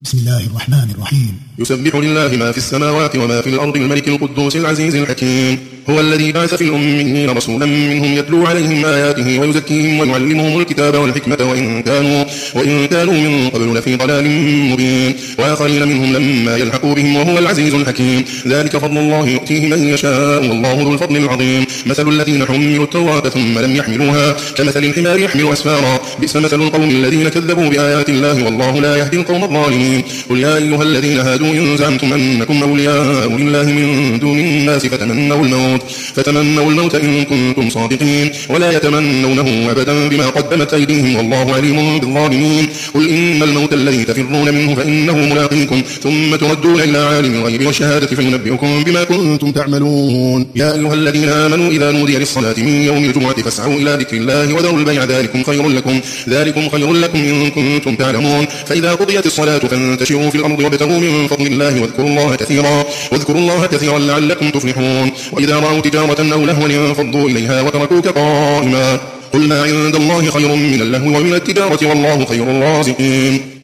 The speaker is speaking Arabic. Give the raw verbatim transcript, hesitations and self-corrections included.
بسم الله الرحمن الرحيم. يسبح لله ما في السماوات وما في الأرض الملك القدوس العزيز الحكيم. هو الذي بعث في الأميين رسولا منهم يتلو عليهم آياته ويزكيهم ويعلمهم الكتاب والحكمة وإن كانوا, وإن كانوا من قبل لفي ضلال مبين وآخرين منهم لما يلحقوا بهم وهو العزيز الحكيم. ذلك فضل الله يؤتيه من يشاء والله ذو الفضل العظيم. مثل الذين حملوا التوراة ثم لم يحملوها كمثل الحمار يحمل أسفارا بئس مثل القوم الذين كذبوا بآيات الله والله لا يهدي القوم الظالمين. قل يا أيها الذين هادوا إن زعمتم أنكم أولياء لله من دون الناس فتمنوا الموت فتمنوا الموت إن كنتم صادقين ولا يتمنونه أبدا بما قدمت أيديهم والله عليم بالظالمين. قل إن الموت الذي تفرون منه فإنه ملاقيكم ثم تردون إلى عالم الغيب والشهادة فينبئكم بما كنتم تعملون. يا أيها الذين آمنوا إذا نودي للصلاة من يوم الجمعة فاسعوا إلى ذكر الله وذروا البيع ذلكم خير لكم ذلكم خير لكم إن كنتم تعلمون. فإذا قضيت الصلاة فانتشروا في الأرض وابتغوا من فضل الله واذكروا الله كثيرا واذكروا الله كثيرا لعلكم تفلحون. وإذا رأوا تجارة أو لهوا انفضوا إليها وتركوك قائما. قل ما عند الله خير من اللهو ومن التجارة والله خير الرازقين.